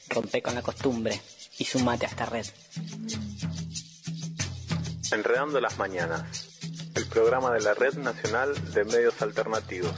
Rompe con la costumbre y sumate a esta red. Enredando las mañanas, el programa de la Red Nacional de Medios Alternativos.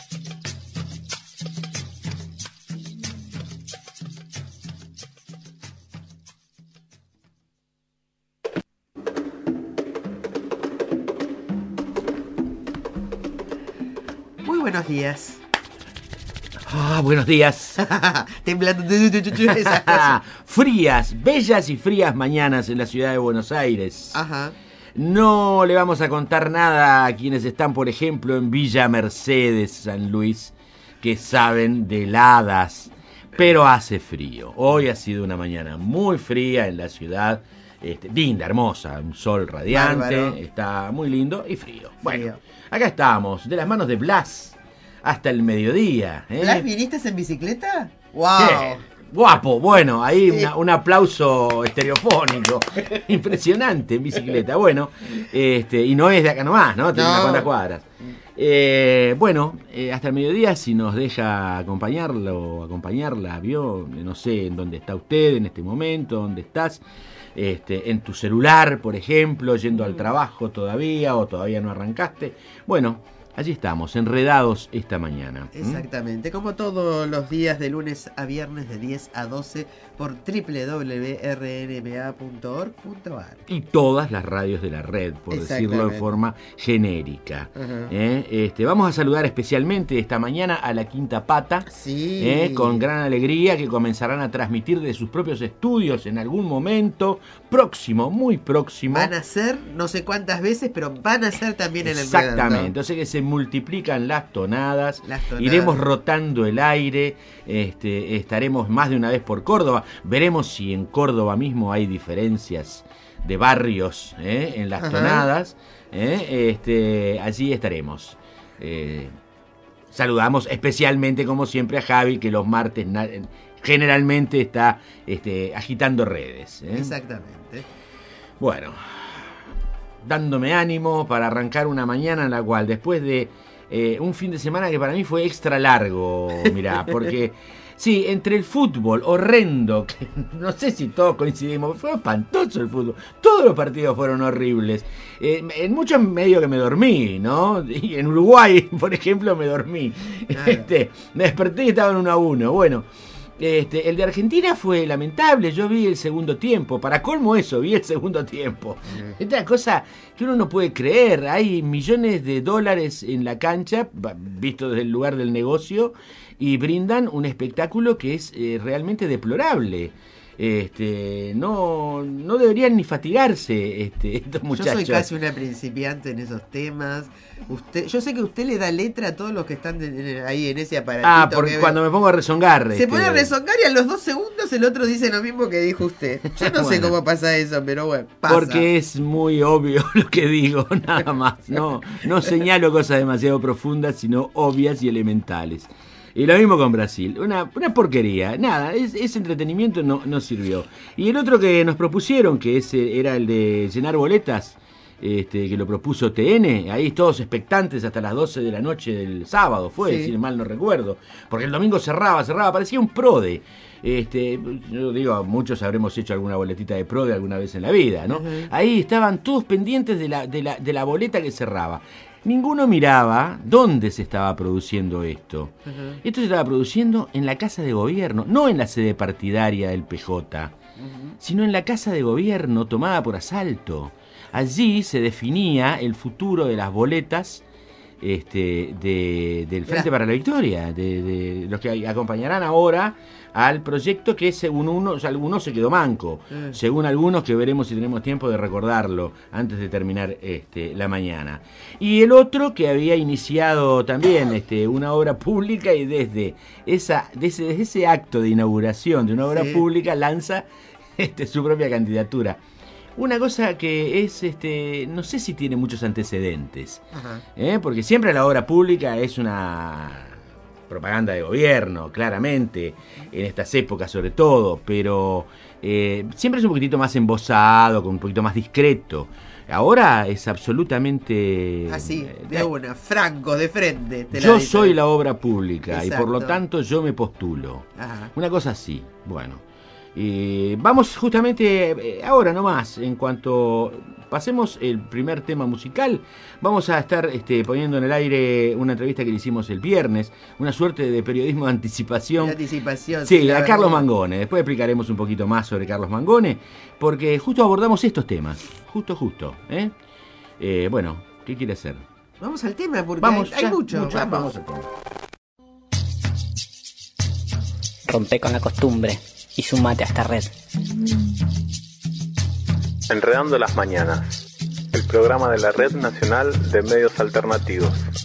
Muy buenos días. Buenos días. Temblando esas cosas. Frías, bellas y frías mañanas en la ciudad de Buenos Aires. Ajá. No le vamos a contar nada a quienes están, por ejemplo, en Villa Mercedes, San Luis, que saben de heladas, pero hace frío. Hoy ha sido una mañana muy fría en la ciudad, linda, hermosa, un sol radiante, Bárbaro. está muy lindo y frío. Bueno, Frío. acá estamos, de las manos de Blas hasta el mediodía. ¿Blas, viniste en bicicleta? ¡Wow! Bien, guapo, bueno, ahí Sí. un aplauso estereofónico. Impresionante en bicicleta. Bueno, y no es de acá nomás, ¿no? Tiene No. unas cuantas cuadras. Hasta el mediodía, si nos deja acompañarlo o acompañarla, vio, no sé en dónde está usted en este momento, dónde estás. En tu celular, por ejemplo, yendo al trabajo todavía o todavía no arrancaste. Bueno, allí estamos, enredados esta mañana. Exactamente, como todos los días de lunes a viernes de 10 a 12 por www.rnma.org.ar. Y todas las radios de la red, por decirlo de Exactamente. forma genérica. Ajá. Vamos a saludar especialmente esta mañana a la Quinta Pata, Sí. con gran alegría, que comenzarán a transmitir de sus propios estudios en algún momento próximo, muy próximo. Van a ser, no sé cuántas veces, pero van a ser también en el Exactamente, Enredando. entonces que se multiplican las tonadas, Las tonadas. iremos rotando el aire, estaremos más de una vez por Córdoba, veremos si en Córdoba mismo hay diferencias de barrios en las Ajá. tonadas, allí estaremos. Saludamos especialmente, como siempre, a Javi, que los martes generalmente está agitando redes. Exactamente. Bueno, dándome ánimo para arrancar una mañana en la cual, después de un fin de semana que para mí fue extra largo, mirá, porque sí, entre el fútbol horrendo, que no sé si todos coincidimos, fue espantoso el fútbol, todos los partidos fueron horribles, en muchos medio que me dormí, ¿no? Y en Uruguay, por ejemplo, me dormí, Claro. me desperté y estaban 1-1, bueno. El de Argentina fue lamentable, yo vi el segundo tiempo, para colmo eso, vi el segundo tiempo. Esta cosa que uno no puede creer, hay millones de dólares en la cancha, visto desde el lugar del negocio, y brindan un espectáculo que es realmente deplorable. No deberían ni fatigarse estos muchachos. Yo soy casi una principiante en esos temas. Yo sé que usted le da letra a todos los que están ahí en ese aparatito. Porque que cuando me pongo a rezongar. se pone a rezongar y a los 2 segundos el otro dice lo mismo que dijo usted. Yo no sé Bueno. cómo pasa eso, pero bueno, pasa. Porque es muy obvio lo que digo, nada más. No señalo cosas demasiado profundas, sino obvias y elementales. Y lo mismo con Brasil. Una porquería. Nada, ese entretenimiento no sirvió. Y el otro que nos propusieron, que ese era el de llenar boletas, que lo propuso TN, ahí todos expectantes hasta las 12 de la noche del sábado, Sí. si mal no recuerdo. Porque el domingo cerraba, parecía un PRODE. Yo digo, muchos habremos hecho alguna boletita de PRODE alguna vez en la vida, ¿no? Ujú. Ahí estaban todos pendientes de la boleta que cerraba. Ninguno miraba dónde se estaba produciendo esto. Ujú. Esto se estaba produciendo en la Casa de Gobierno, no en la sede partidaria del PJ, sino en la Casa de Gobierno tomada por asalto. Allí se definía el futuro de las boletas del Frente para la Victoria, de los que acompañarán ahora al proyecto que según algunos se quedó manco, según algunos que veremos si tenemos tiempo de recordarlo antes de terminar la mañana. Y el otro que había iniciado también una obra pública y desde ese acto de inauguración de una obra Sí. pública lanza su propia candidatura. Una cosa que es, no sé si tiene muchos antecedentes, Ajá. porque siempre la obra pública es una propaganda de gobierno, claramente, en estas épocas sobre todo, pero siempre es un poquitito más embosado, con un poquito más discreto. Ahora es absolutamente... Así, de una, franco, de frente. te la Yo dice. soy la obra pública y por lo Exacto. tanto yo me postulo. Ajá. Una cosa así, bueno. Vamos justamente ahora nomás, en cuanto pasemos el primer tema musical, vamos a estar poniendo en el aire una entrevista que le hicimos el viernes, una suerte de periodismo de anticipación. De anticipación. Sí, a verdad. Carlos Mangone. Después explicaremos un poquito más sobre Carlos Mangone, porque justo abordamos estos temas, justo. Bueno, ¿qué quiere hacer? Vamos al tema, porque Vamos, hay ya, mucho. vamos al tema. Rompe con la costumbre y sumate a esta red. Enredando las mañanas, el programa de la Red Nacional de Medios Alternativos.